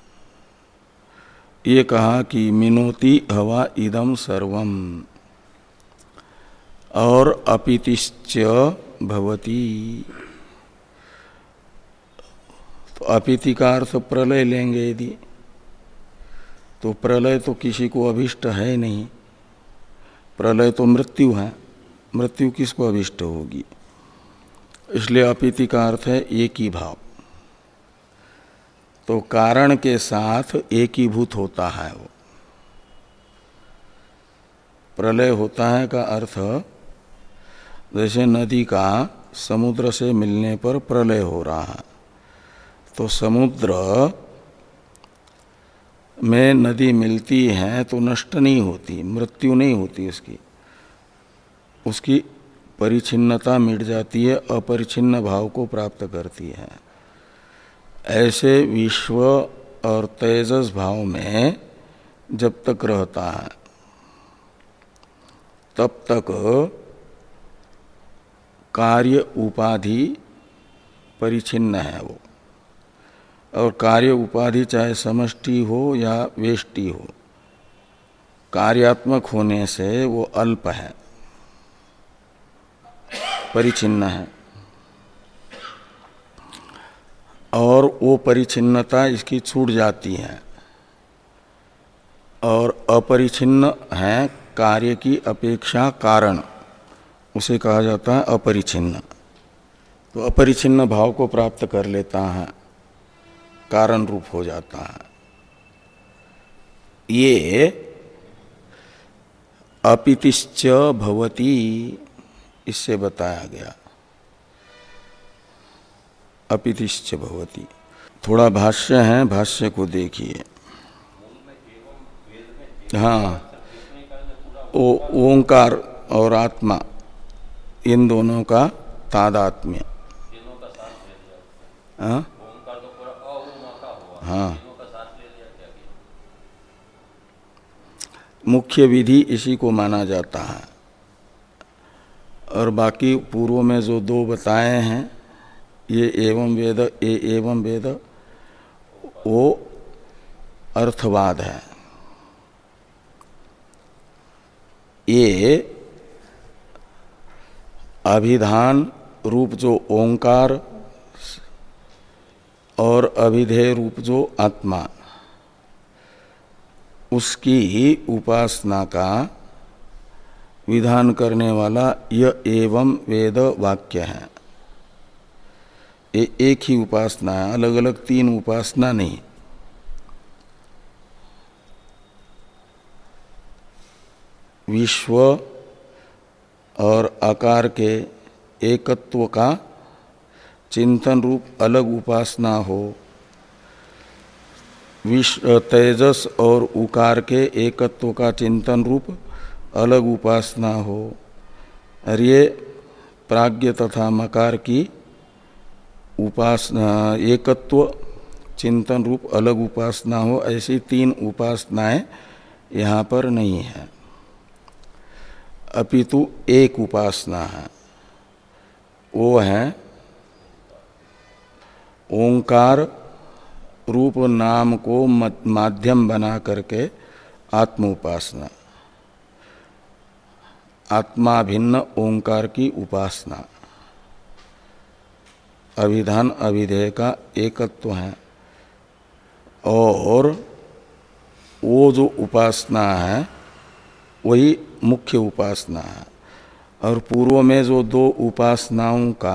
Speaker 1: ये कहा कि मिनोति हवा इदम सर्वम और अपीतिश्च भवति। तो अपीति का अर्थ प्रलय लेंगे यदि, तो प्रलय तो किसी को अभिष्ट है नहीं, प्रलय तो मृत्यु है, मृत्यु किसको अभिष्ट होगी? इसलिए अपीति का अर्थ है एक ही भाव, तो कारण के साथ एकीभूत होता है वो। प्रलय होता है का अर्थ जैसे नदी का समुद्र से मिलने पर प्रलय हो रहा है, तो समुद्र में नदी मिलती है तो नष्ट नहीं होती, मृत्यु नहीं होती उसकी, उसकी परिच्छिन्नता मिट जाती है, अपरिच्छिन्न भाव को प्राप्त करती है। ऐसे विश्व और तेजस भाव में जब तक रहता है तब तक कार्य उपाधि परिच्छिन्न है वो, और कार्य उपाधि चाहे समष्टि हो या वेष्टि हो, कार्यात्मक होने से वो अल्प है, परिच्छिन्न है, और वो परिच्छिन्नता इसकी छूट जाती है, और अपरिच्छिन्न है कार्य की अपेक्षा कारण, उसे कहा जाता है अपरिच्छिन्न। तो अपरिच्छिन्न भाव को प्राप्त कर लेता है, कारण रूप हो जाता है। ये अपीतिश्च भवति इससे बताया गया। अपितिश्च भवति। थोड़ा भाष्य है, भाष्य को देखिए। हाँ, ओ ओंकार और आत्मा इन दोनों का तादात्म्य। हाँ हाँ, मुख्य विधि इसी को माना जाता है। और बाकी पूर्व में जो दो बताए हैं, ये एवं वेद, ये एवं वेद, वो अर्थवाद है। ये अभिधान रूप जो ओंकार और अभिधेय रूप जो आत्मा, उसकी ही उपासना का विधान करने वाला यह एवं वेद वाक्य है। ये एक ही उपासना है, अलग अलग तीन उपासना नहीं। विश्व और आकार के एकत्व का चिंतन रूप अलग उपासना हो, विश्व तेजस और उकार के एकत्व का चिंतन रूप अलग उपासना हो, और ये प्राज्ञ तथा मकार की उपासना एकत्व चिंतन रूप अलग उपासना हो, ऐसी तीन उपासनाएं यहाँ पर नहीं है, अपितु एक उपासना है। वो है ओंकार रूप नाम को माध्यम बना करके आत्म उपासना, आत्मा भिन्न ओंकार की उपासना। अभिधान अभिधेय का एकत्व है, और वो जो उपासना है वही मुख्य उपासना है। और पूर्व में जो दो उपासनाओं का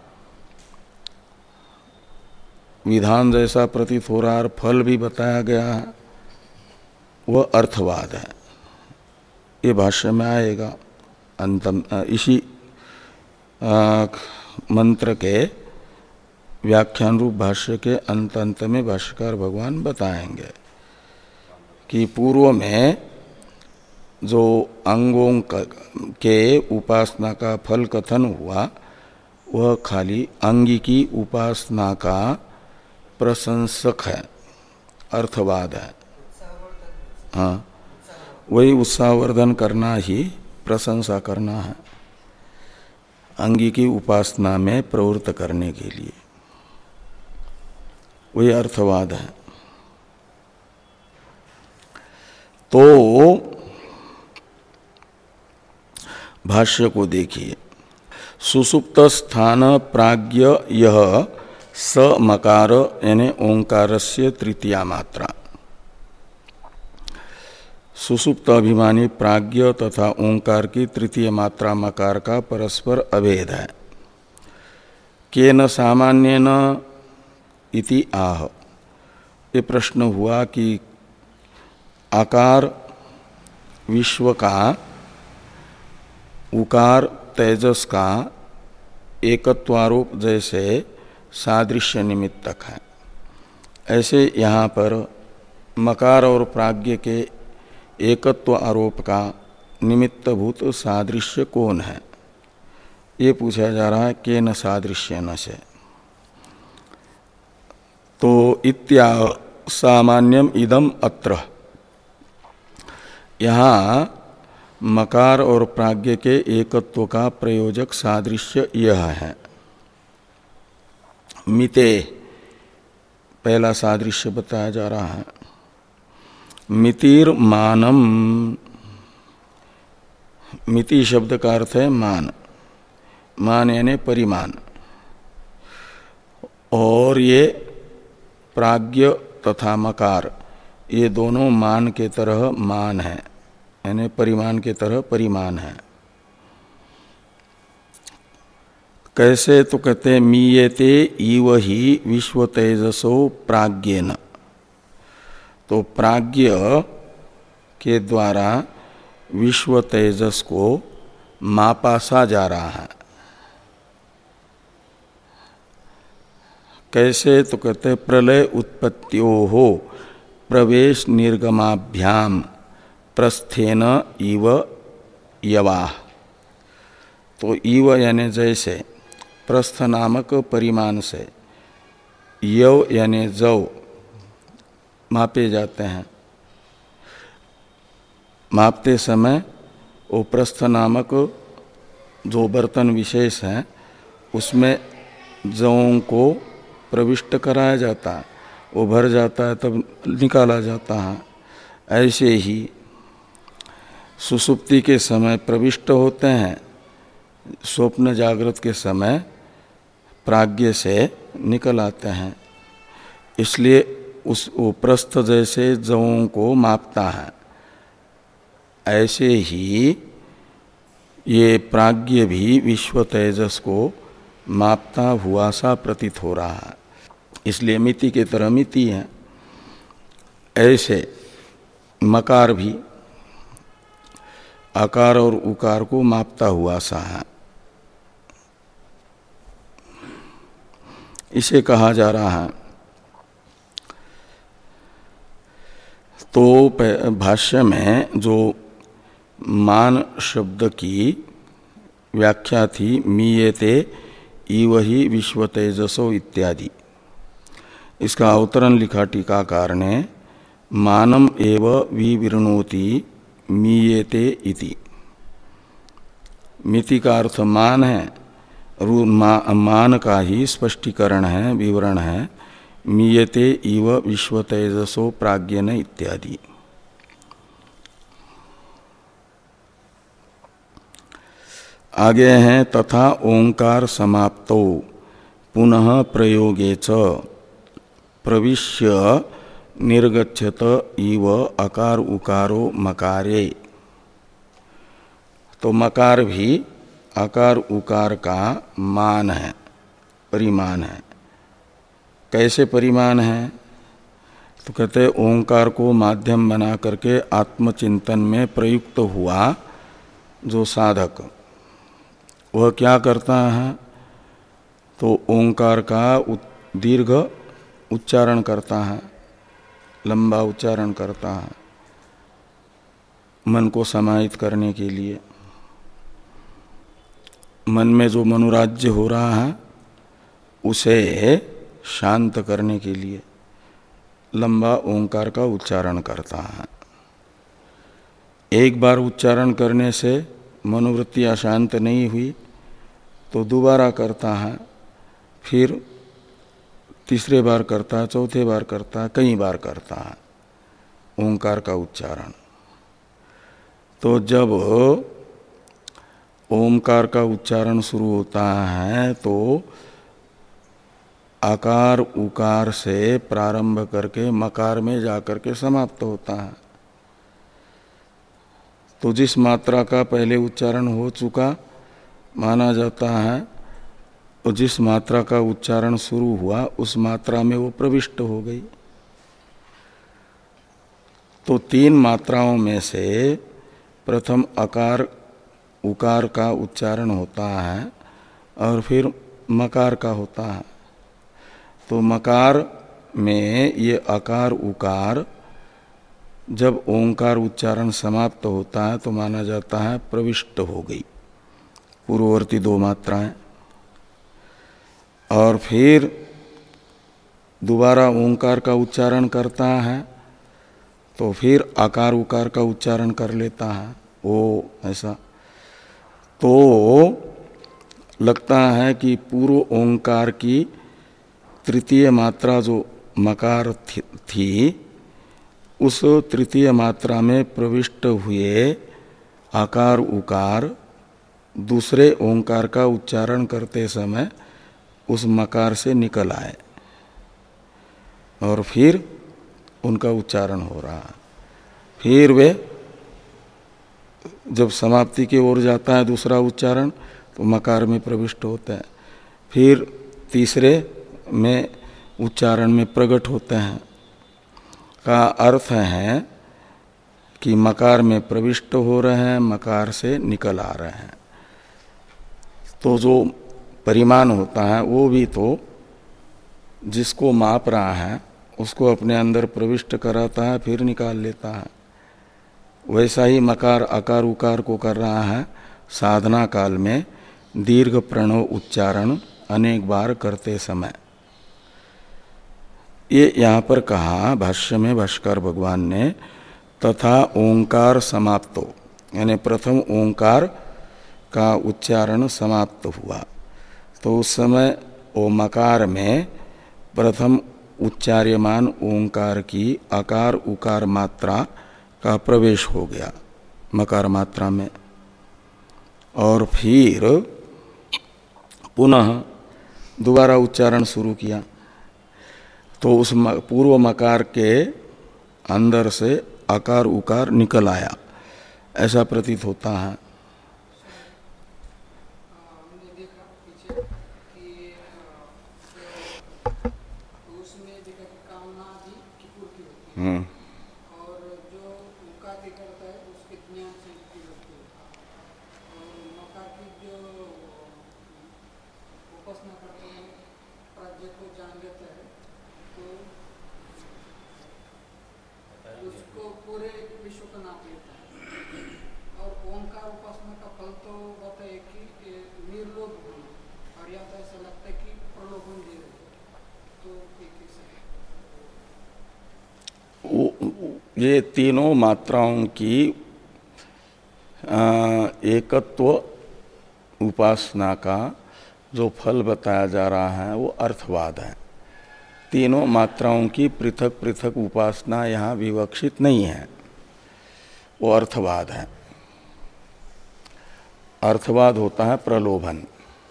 Speaker 1: विधान जैसा प्रतीत हो रहा है, फल भी बताया गया है, वह अर्थवाद है। ये भाष्य में आएगा अंतम, इसी आ, मंत्र के व्याख्यान रूप भाष्य के अंत अंत में भाष्यकार भगवान बताएंगे कि पूर्व में जो अंगों के उपासना का फल कथन हुआ, वह खाली अंगी की उपासना का प्रशंसक है, अर्थवाद है। हाँ, वही उत्साहवर्धन करना ही प्रशंसा करना है, अंगी की उपासना में प्रवृत्त करने के लिए, वही अर्थवाद है। तो भाष्य को देखिए। सुसुप्त स्थान प्राज्ञ यह स मकार यानी ओंकारस्य तृतीया मात्रा। सुसुप्त अभिमानी प्राज्ञ तथा ओंकार की तृतीय मात्रा मकार का परस्पर अभेद है। केन सामान्येन इति आह। ये प्रश्न हुआ कि आकार विश्व का, उकार तेजस का एकत्वारोप जैसे सादृश्य निमित्तक है, ऐसे यहाँ पर मकार और प्राज्ञ के एकत्व आरोप का निमित्तभूत सादृश्य कौन है, ये पूछा जा रहा है। केन सादृश्येन से, तो इत्या सामान्यम इदम अत्र, यहाँ मकार और प्राज्ञ के एकत्व का प्रयोजक सादृश्य यह है। मिते पहला सादृश्य बताया जा रहा है। मितिर मानम, मिति शब्द का अर्थ है मान, मान यानी परिमाण। और ये प्राज्ञ तथा मकार ये दोनों मान के तरह मान है, यानी परिमाण के तरह परिमाण है। कैसे, तो कहते हैं मीयते इव ही विश्व तेजसो प्राज्ञेन। तो प्राज्ञ के द्वारा विश्व तेजस को मापा सा जा रहा है। कैसे? तो कहते प्रलय उत्पत्तियो हो प्रवेश निर्गमाभ्याम प्रस्थेन इव यवाह। तो इव यानी जैसे प्रस्थ नामक परिमाण से यव यानी जव मापे जाते हैं, मापते समय वो प्रस्थ नामक जो बर्तन विशेष है उसमें जवों को प्रविष्ट कराया जाता है, वो भर जाता है तब निकाला जाता है। ऐसे ही सुसुप्ति के समय प्रविष्ट होते हैं, स्वप्न जागृत के समय प्राज्ञ से निकल आते हैं। इसलिए उस वो प्रस्थ जैसे जवों को मापता है, ऐसे ही ये प्राज्ञ भी विश्व तेजस को मापता हुआ सा प्रतीत हो रहा है, इसलिए मिति के तरह मिति है। ऐसे मकार भी आकार और उकार को मापता हुआ सा है, इसे कहा जा रहा है। तो भाष्य में जो मान शब्द की व्याख्या थी मीयते इव ही विश्व तेजसो इत्यादि, इसका अवतरण लिखा टीकाकार ने मानम एव विवृणोति मीयते इति। मिति का अर्थ मान है, मा, मान का ही स्पष्टीकरण है, विवरण है। मीयते इव विश्व तेजसो प्राज्ञन इत्यादि। आगे हैं तथा ओंकार समाप्तो पुनः प्रयोगे च प्रविश्य निर्गच्छत इव अकार उकारो मकारे। तो मकार भी आकार उकार का मान है, परिमाण है। कैसे परिमाण है? तो कहते ओंकार को माध्यम बना करके आत्मचिंतन में प्रयुक्त हुआ जो साधक, वह क्या करता है? तो ओंकार का दीर्घ उच्चारण करता है, लंबा उच्चारण करता है मन को समाहित करने के लिए। मन में जो मनोराज्य हो रहा है उसे शांत करने के लिए लंबा ओंकार का उच्चारण करता है। एक बार उच्चारण करने से मनोवृत्ति अशांत नहीं हुई तो दोबारा करता है, फिर तीसरे बार करता है, चौथे बार करता है, कई बार करता है ओंकार का उच्चारण। तो जब ओंकार का उच्चारण शुरू होता है तो आकार उकार से प्रारंभ करके मकार में जाकर के समाप्त होता है। तो जिस मात्रा का पहले उच्चारण हो चुका माना जाता है, और जिस मात्रा का उच्चारण शुरू हुआ उस मात्रा में वो प्रविष्ट हो गई। तो तीन मात्राओं में से प्रथम अकार उकार का उच्चारण होता है और फिर मकार का होता है। तो मकार में ये अकार उकार जब ओंकार उच्चारण समाप्त होता है तो माना जाता है प्रविष्ट हो गई पूर्ववर्ती दो मात्राएं। और फिर दोबारा ओंकार का उच्चारण करता है तो फिर आकार उकार का उच्चारण कर लेता है वो ऐसा। तो लगता है कि पूर्व ओंकार की तृतीय मात्रा जो मकार थी उस तृतीय मात्रा में प्रविष्ट हुए आकार उकार दूसरे ओंकार का उच्चारण करते समय उस मकार से निकल आए और फिर उनका उच्चारण हो रहा है। फिर वे जब समाप्ति की ओर जाता है दूसरा उच्चारण तो मकार में प्रविष्ट होते हैं, फिर तीसरे में उच्चारण में प्रकट होते हैं। का अर्थ है कि मकार में प्रविष्ट हो रहे हैं, मकार से निकल आ रहे हैं। तो जो परिमाण होता है वो भी तो जिसको माप रहा है उसको अपने अंदर प्रविष्ट कराता है, फिर निकाल लेता है। वैसा ही मकार अकार उकार को कर रहा है साधना काल में दीर्घ प्रणव उच्चारण अनेक बार करते समय। ये यहाँ पर कहा भाष्य में भाष्कर भगवान ने, तथा ओंकार समाप्तो, यानी प्रथम ओंकार का उच्चारण समाप्त हुआ तो उस समय ओ मकार में प्रथम उच्चार्यमान ओंकार की अकार उकार मात्रा का प्रवेश हो गया मकार मात्रा में, और फिर पुनः दोबारा उच्चारण शुरू किया तो उस पूर्व मकार के अंदर से अकार उकार निकल आया, ऐसा प्रतीत होता है। हम्म
Speaker 3: और जो उनका करता है उसके ज्ञान से होती है, और मकार की जो उपासना करते हैं प्राज्ञ को जान लेता है तो उसको पूरे विश्व का नाप लेता है। और ओंकार उपासना का फल तो बताए कि निर्लोभ होना, और या तो ऐसा लगता है कि प्रलोभन दे रहे तो
Speaker 1: ये तीनों मात्राओं की एकत्व उपासना का जो फल बताया जा रहा है वो अर्थवाद है। तीनों मात्राओं की पृथक पृथक उपासना यहाँ विवक्षित नहीं है, वो अर्थवाद है। अर्थवाद होता है प्रलोभन।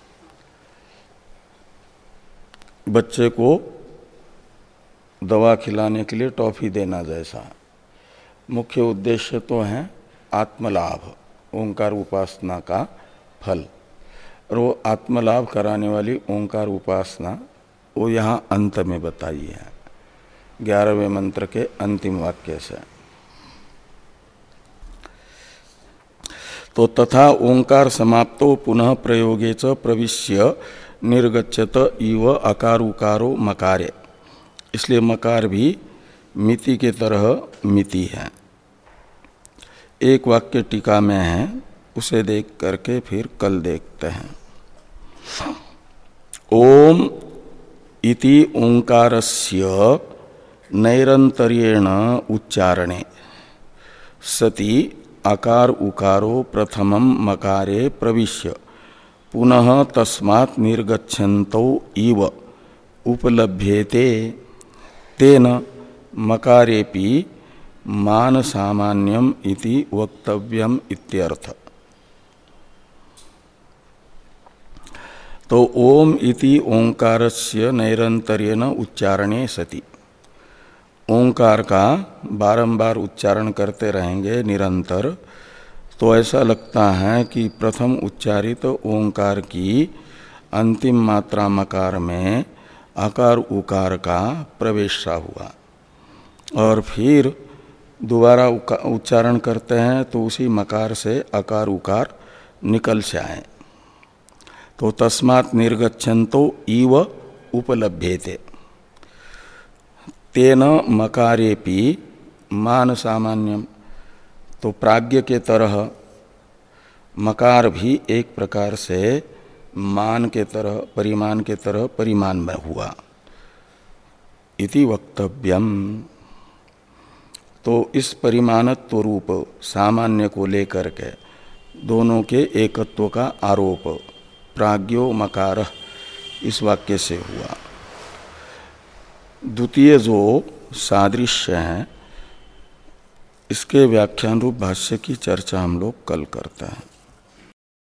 Speaker 1: बच्चे को दवा खिलाने के लिए टॉफी देना जैसा मुख्य उद्देश्य तो है आत्मलाभ, ओंकार उपासना का फल। और वो आत्मलाभ कराने वाली ओंकार उपासना वो यहाँ अंत में बताई है ग्यारहवें मंत्र के अंतिम वाक्य से। तो तथा ओंकार समाप्तो पुनः प्रयोगे च प्रविश्य निर्गच्छत इव अकार उकारो मकारे, इसलिए मकार भी मिति के तरह मिति है। एक वाक्य टीका में है, उसे देख करके फिर कल देखते हैं। ओम इति ओंकारस्य नैरंतर्येण उच्चारणे सति अकार उकारो प्रथमं मकारे प्रविश्य पुनः तस्मात् निर्गच्छन्तौ इव उपलभ्येते तेन मकारेपि मान सामान्यम इति वक्तव्यम इत्यर्थ। तो ओम इति ओंकारस्य नैरंतर्येण उच्चारणे सति, ओंकार का बारंबार उच्चारण करते रहेंगे निरंतर तो ऐसा लगता है कि प्रथम उच्चारित ओंकार की अंतिम मात्रा मकार में आकार उकार का प्रवेश सा हुआ, और फिर दोबारा उच्चारण करते हैं तो उसी मकार से आकार उकार निकल से आए। तो तस्मात् निर्गच्छन्तो इव उपलभ्येते तेन मकारेपि मान सामान्यम, तो प्राज्ञ के तरह मकार भी एक प्रकार से मान के तरह परिमाण के तरह परिमाण में हुआ इति वक्तव्यम। तो इस परिमाणत्व रूप सामान्य को लेकर के दोनों के एकत्व का आरोप प्राज्ञो मकार इस वाक्य से हुआ। द्वितीय जो सादृश्य है इसके व्याख्यान रूप भाष्य की चर्चा हम लोग कल करते हैं।